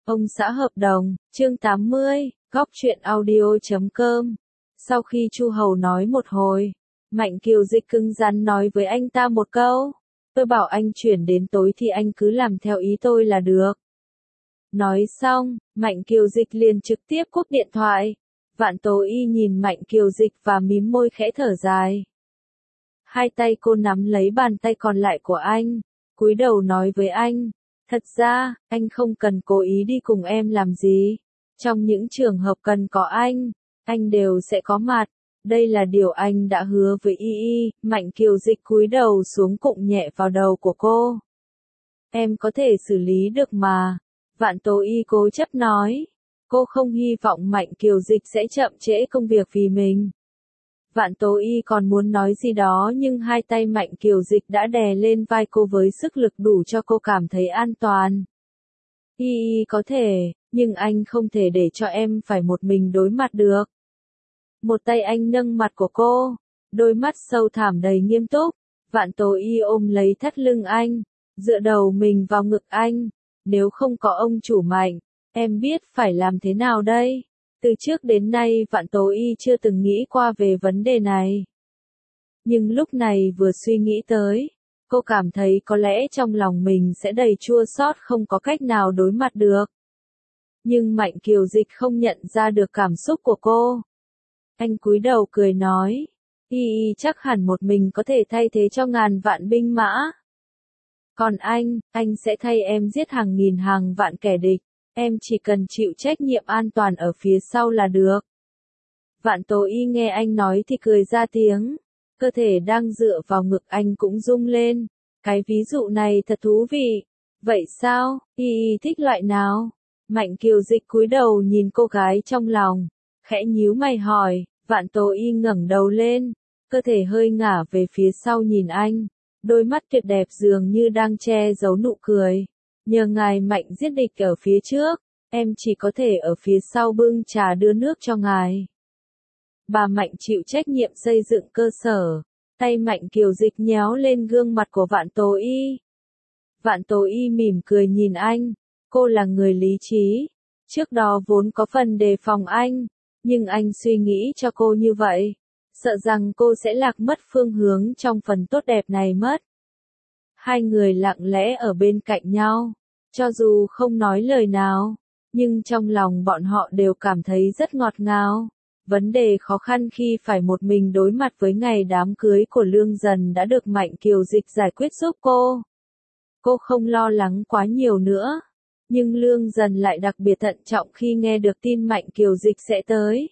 Ông xã hợp đồng, chương 80, góc truyện audio.com. Sau khi Chu Hầu nói một hồi, Mạnh Kiều Dịch cứng rắn nói với anh ta một câu. Tôi bảo anh chuyển đến tối thì anh cứ làm theo ý tôi là được. Nói xong, Mạnh Kiều Dịch liền trực tiếp cúp điện thoại. Vạn Tố Y nhìn Mạnh Kiều Dịch và mím môi khẽ thở dài. Hai tay cô nắm lấy bàn tay còn lại của anh, cúi đầu nói với anh. Thật ra, anh không cần cố ý đi cùng em làm gì. Trong những trường hợp cần có anh đều sẽ có mặt. Đây là điều anh đã hứa với Y. Mạnh Kiều Dịch cúi đầu xuống cụng nhẹ vào đầu của cô. Em có thể xử lý được mà. Vạn Tố Y cố chấp nói. Cô không hy vọng Mạnh Kiều Dịch sẽ chậm trễ công việc vì mình. Vạn Tố Y còn muốn nói gì đó nhưng hai tay Mạnh Kiều Dịch đã đè lên vai cô với sức lực đủ cho cô cảm thấy an toàn. Y có thể, nhưng anh không thể để cho em phải một mình đối mặt được. Một tay anh nâng mặt của cô, đôi mắt sâu thẳm đầy nghiêm túc. Vạn Tố Y ôm lấy thắt lưng anh, dựa đầu mình vào ngực anh. Nếu không có ông chủ Mạnh, em biết phải làm thế nào đây? Từ trước đến nay Vạn Tố Y chưa từng nghĩ qua về vấn đề này. Nhưng lúc này vừa suy nghĩ tới, cô cảm thấy có lẽ trong lòng mình sẽ đầy chua xót không có cách nào đối mặt được. Nhưng Mạnh Kiều Dịch không nhận ra được cảm xúc của cô. Anh cúi đầu cười nói, Y chắc hẳn một mình có thể thay thế cho ngàn vạn binh mã. Còn anh sẽ thay em giết hàng nghìn hàng vạn kẻ địch. Em chỉ cần chịu trách nhiệm an toàn ở phía sau là được. Vạn Tố Y nghe anh nói thì cười ra tiếng. Cơ thể đang dựa vào ngực anh cũng rung lên. Cái ví dụ này thật thú vị. Vậy sao, Y thích loại nào? Mạnh Kiều Dịch cúi đầu nhìn cô gái trong lòng. Khẽ nhíu mày hỏi. Vạn Tố Y ngẩng đầu lên. Cơ thể hơi ngả về phía sau nhìn anh. Đôi mắt tuyệt đẹp dường như đang che giấu nụ cười. Nhờ ngài Mạnh giết địch ở phía trước, em chỉ có thể ở phía sau bưng trà đưa nước cho ngài. Bà Mạnh chịu trách nhiệm xây dựng cơ sở, tay Mạnh Kiều Dịch nhéo lên gương mặt của Vạn Tố Y. Vạn Tố Y mỉm cười nhìn anh, cô là người lý trí, trước đó vốn có phần đề phòng anh, nhưng anh suy nghĩ cho cô như vậy, sợ rằng cô sẽ lạc mất phương hướng trong phần tốt đẹp này mất. Hai người lặng lẽ ở bên cạnh nhau. Cho dù không nói lời nào, nhưng trong lòng bọn họ đều cảm thấy rất ngọt ngào. Vấn đề khó khăn khi phải một mình đối mặt với ngày đám cưới của Lương Dần đã được Mạnh Kiều Dịch giải quyết giúp cô. Cô không lo lắng quá nhiều nữa, nhưng Lương Dần lại đặc biệt thận trọng khi nghe được tin Mạnh Kiều Dịch sẽ tới.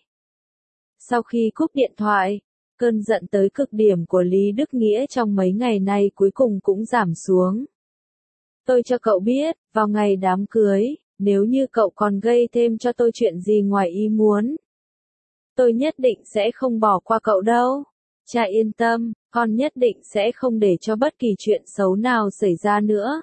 Sau khi cúp điện thoại, cơn giận tới cực điểm của Lý Đức Nghĩa trong mấy ngày nay cuối cùng cũng giảm xuống. Tôi cho cậu biết, vào ngày đám cưới, nếu như cậu còn gây thêm cho tôi chuyện gì ngoài ý muốn, tôi nhất định sẽ không bỏ qua cậu đâu. Cha yên tâm, con nhất định sẽ không để cho bất kỳ chuyện xấu nào xảy ra nữa.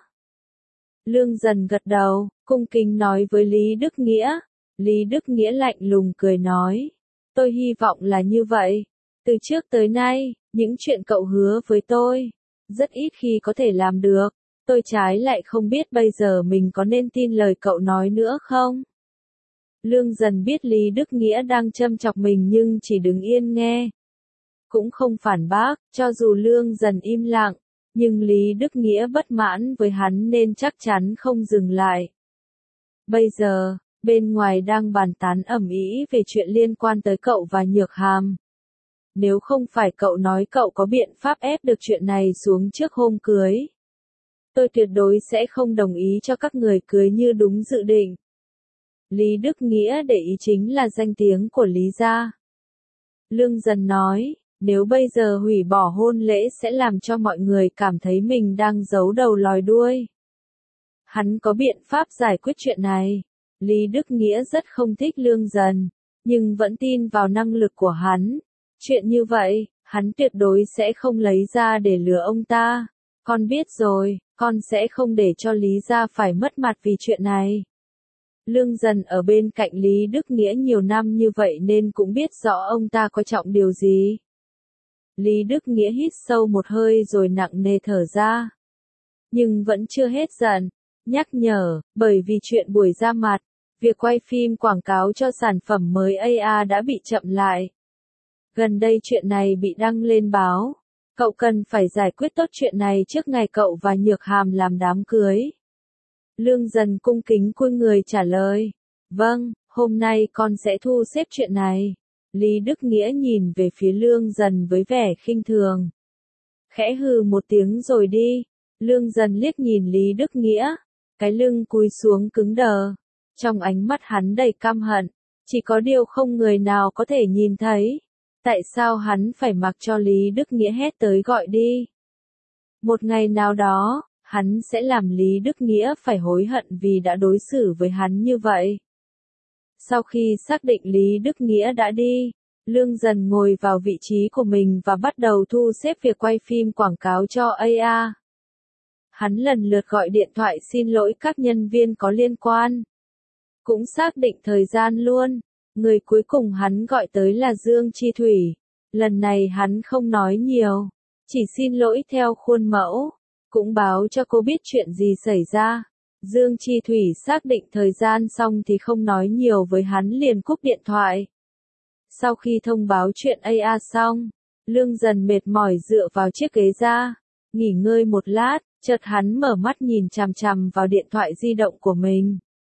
Lương Dần gật đầu, cung kính nói với Lý Đức Nghĩa. Lý Đức Nghĩa lạnh lùng cười nói, tôi hy vọng là như vậy. Từ trước tới nay, những chuyện cậu hứa với tôi, rất ít khi có thể làm được. Tôi trái lại không biết bây giờ mình có nên tin lời cậu nói nữa không? Lương Dần biết Lý Đức Nghĩa đang châm chọc mình nhưng chỉ đứng yên nghe. Cũng không phản bác, cho dù Lương Dần im lặng, nhưng Lý Đức Nghĩa bất mãn với hắn nên chắc chắn không dừng lại. Bây giờ, bên ngoài đang bàn tán ầm ĩ về chuyện liên quan tới cậu và Nhược Hàm. Nếu không phải cậu nói cậu có biện pháp ép được chuyện này xuống trước hôm cưới, tôi tuyệt đối sẽ không đồng ý cho các người cưới như đúng dự định. Lý Đức Nghĩa để ý chính là danh tiếng của Lý gia. Lương Dần nói, nếu bây giờ hủy bỏ hôn lễ sẽ làm cho mọi người cảm thấy mình đang giấu đầu lòi đuôi. Hắn có biện pháp giải quyết chuyện này. Lý Đức Nghĩa rất không thích Lương Dần, nhưng vẫn tin vào năng lực của hắn. Chuyện như vậy, hắn tuyệt đối sẽ không lấy ra để lừa ông ta. Con biết rồi, con sẽ không để cho Lý gia phải mất mặt vì chuyện này. Lương Dần ở bên cạnh Lý Đức Nghĩa nhiều năm như vậy nên cũng biết rõ ông ta coi trọng điều gì. Lý Đức Nghĩa hít sâu một hơi rồi nặng nề thở ra. Nhưng vẫn chưa hết giận. Nhắc nhở, bởi vì chuyện buổi ra mặt, việc quay phim quảng cáo cho sản phẩm mới AI đã bị chậm lại. Gần đây chuyện này bị đăng lên báo. Cậu cần phải giải quyết tốt chuyện này trước ngày cậu và Nhược Hàm làm đám cưới. Lương Dần cung kính cúi người trả lời. Vâng, hôm nay con sẽ thu xếp chuyện này. Lý Đức Nghĩa nhìn về phía Lương Dần với vẻ khinh thường. Khẽ hừ một tiếng rồi đi. Lương Dần liếc nhìn Lý Đức Nghĩa. Cái lưng cúi xuống cứng đờ. Trong ánh mắt hắn đầy căm hận. Chỉ có điều không người nào có thể nhìn thấy. Tại sao hắn phải mặc cho Lý Đức Nghĩa hét tới gọi đi? Một ngày nào đó, hắn sẽ làm Lý Đức Nghĩa phải hối hận vì đã đối xử với hắn như vậy. Sau khi xác định Lý Đức Nghĩa đã đi, Lương Dần ngồi vào vị trí của mình và bắt đầu thu xếp việc quay phim quảng cáo cho AI. Hắn lần lượt gọi điện thoại xin lỗi các nhân viên có liên quan. Cũng xác định thời gian luôn. Người cuối cùng hắn gọi tới là Dương Chi Thủy. Lần này hắn không nói nhiều, chỉ xin lỗi theo khuôn mẫu, cũng báo cho cô biết chuyện gì xảy ra. Dương Chi Thủy xác định thời gian xong thì không nói nhiều với hắn liền cúp điện thoại. Sau khi thông báo chuyện AI xong, Lương Dần mệt mỏi dựa vào chiếc ghế ra, nghỉ ngơi một lát, chợt hắn mở mắt nhìn chằm chằm vào điện thoại di động của mình.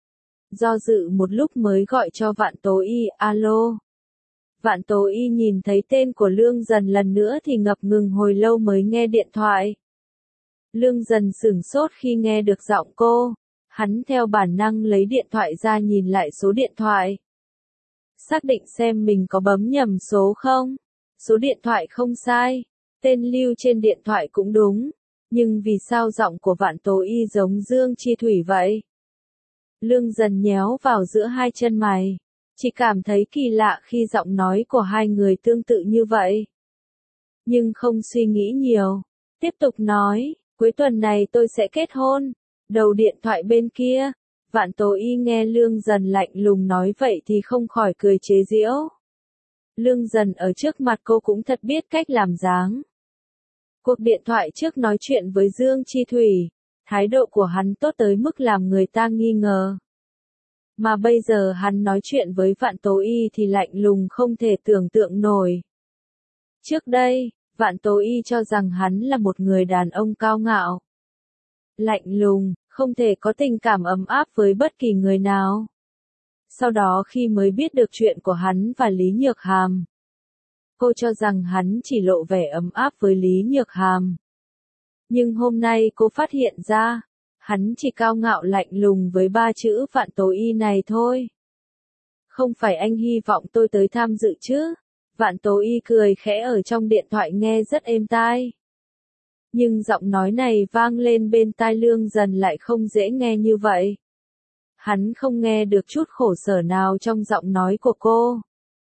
Do dự một lúc mới gọi cho Vạn Tố Y, alo. Vạn Tố Y nhìn thấy tên của Lương Dần lần nữa thì ngập ngừng hồi lâu mới nghe điện thoại. Lương Dần sửng sốt khi nghe được giọng cô. Hắn theo bản năng lấy điện thoại ra nhìn lại số điện thoại. Xác định xem mình có bấm nhầm số không. Số điện thoại không sai. Tên lưu trên điện thoại cũng đúng. Nhưng vì sao giọng của Vạn Tố Y giống Dương Chi Thủy vậy? Lương Dần nhéo vào giữa hai chân mày. Chỉ cảm thấy kỳ lạ khi giọng nói của hai người tương tự như vậy. Nhưng không suy nghĩ nhiều. Tiếp tục nói, cuối tuần này tôi sẽ kết hôn. Đầu điện thoại bên kia, Vạn Tố Y nghe Lương Dần lạnh lùng nói vậy thì không khỏi cười chế giễu. Lương Dần ở trước mặt cô cũng thật biết cách làm dáng. Cuộc điện thoại trước nói chuyện với Dương Chi Thủy, thái độ của hắn tốt tới mức làm người ta nghi ngờ. Mà bây giờ hắn nói chuyện với Vạn Tố Y thì lạnh lùng không thể tưởng tượng nổi. Trước đây, Vạn Tố Y cho rằng hắn là một người đàn ông cao ngạo, lạnh lùng, không thể có tình cảm ấm áp với bất kỳ người nào. Sau đó khi mới biết được chuyện của hắn và Lý Nhược Hàm, cô cho rằng hắn chỉ lộ vẻ ấm áp với Lý Nhược Hàm. Nhưng hôm nay cô phát hiện ra, hắn chỉ cao ngạo lạnh lùng với ba chữ Vạn Tố Y này thôi. Không phải anh hy vọng tôi tới tham dự chứ? Vạn Tố Y cười khẽ ở trong điện thoại nghe rất êm tai. Nhưng giọng nói này vang lên bên tai Lương Dần lại không dễ nghe như vậy. Hắn không nghe được chút khổ sở nào trong giọng nói của cô.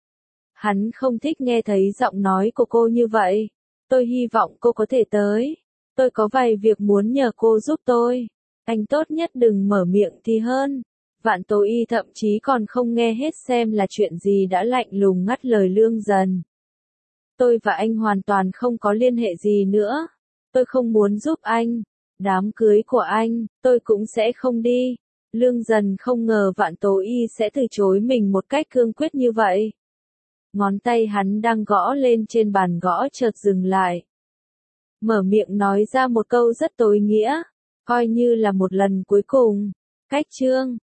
Hắn không thích nghe thấy giọng nói của cô như vậy. Tôi hy vọng cô có thể tới. Tôi có vài việc muốn nhờ cô giúp tôi. Anh tốt nhất đừng mở miệng thì hơn. Vạn Tố Y thậm chí còn không nghe hết xem là chuyện gì đã lạnh lùng ngắt lời Lương Dần. Tôi và anh hoàn toàn không có liên hệ gì nữa. Tôi không muốn giúp anh. Đám cưới của anh, tôi cũng sẽ không đi. Lương Dần không ngờ Vạn Tố Y sẽ từ chối mình một cách cương quyết như vậy. Ngón tay hắn đang gõ lên trên bàn gõ chợt dừng lại. Mở miệng nói ra một câu rất tối nghĩa, coi như là một lần cuối cùng. Cách chương